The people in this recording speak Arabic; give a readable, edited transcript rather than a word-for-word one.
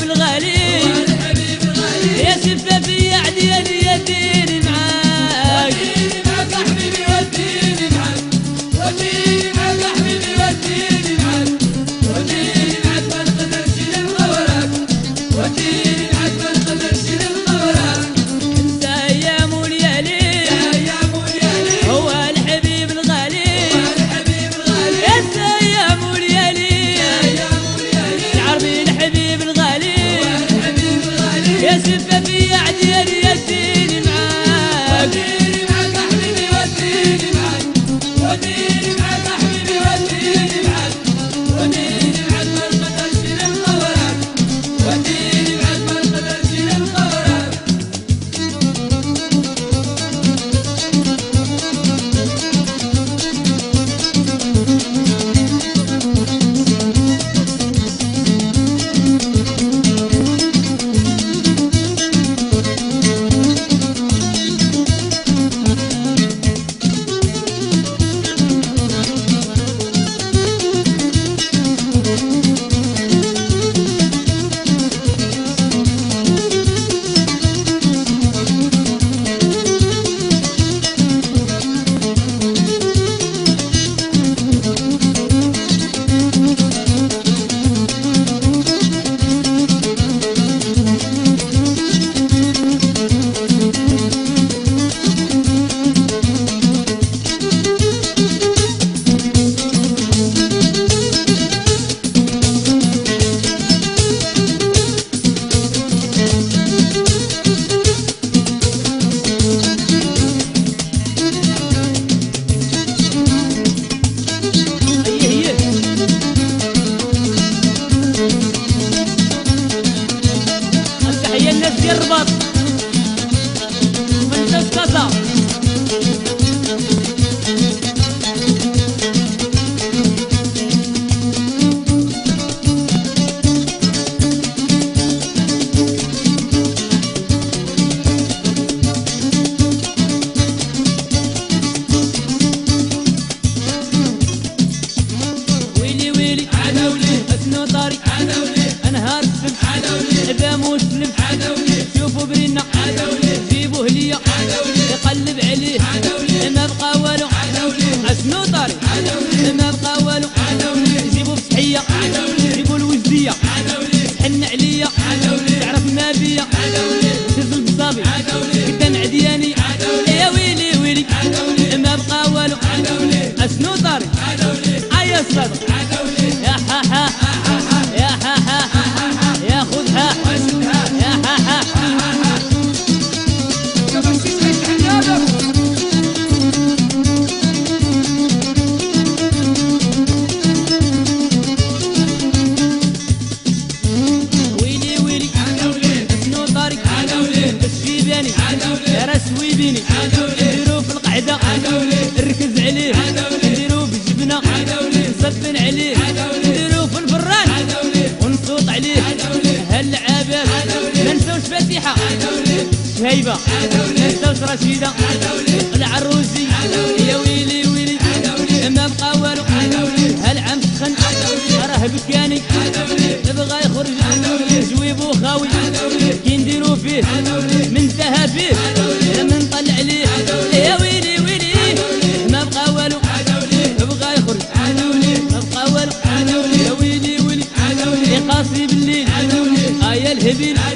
الغالي يا شفافي عدياني يديني معاك وديني معاك حبيبي وديني معاك وديني معاك حبيبي وديني معاك وديني معاك ما نقدرش نغورك وديني معاك ما نقدرش نغورك انت ايام وليالي هو الحبيب الغالي انت ايام وليالي تعرفي الحبيب الغالي يا شفافي عدياني يديني معاك وديني معاك حبيبي وديني معاك وديني معاك حبيبي وديني معاك وديني معاك ما نقدرش نغورك وديني معاك ما نقدرش نغورك تحية الناس ديال الرباط من كاسا ويلي ويلي عدولي اسنو طاري عدولي انهار السلم عدولي عبا مسلم عدولي شوفوا برينا عدولي جيبوه ليا عدولي يقلب عليه عدولي ما بقى والو عدولي اسنو طاري عدولي ما بقى والو عدولي جيبوا بصحية عدولي جيبوا الوجدية عدولي حن عليا عدولي تعرف ما بيا عدولي دز البصابي عدولي كدان عدياني عدولي يا ويلي ويلي عدولي ما بقى والو عدولي اسنو طاري عدولي ايا الصدق عدولي يا ها ها يا ها ها يا خذها واسدها يا ها ها كما تسمع الحنابه ويلي ويلي عدولي اسنو طاري عدولي الشيباني عدولي يا رسويبيني عدولي نديرو في القعدة عدولي نركز عليه عدولي نديرو بالجبنة عدولي نصبن عليه عدولي نديرو في البراد عدولي ونصوت عليه عدولي هاللعابات عدولي ما نساوش فاتحة عدولي شهيبة عدولي ما نساوش رشيدة عدولي العروسي عدولي يا ويلي ويلي عدولي ما بقى والو عدولي هالعام سخن عدولي راه بكاني عدولي بغا يخرج عدولي جويبو خاوي عدولي كي نديرو فيه عدولي من تها فيه عدولي لما نطلع عليه عدولي يا ويلي ويلي ما بقى والو عدولي بغا يخرج عدولي ما بقى والو عدولي يا ويلي ويلي عدولي يقاسي بالليل عدولي يا الهبيل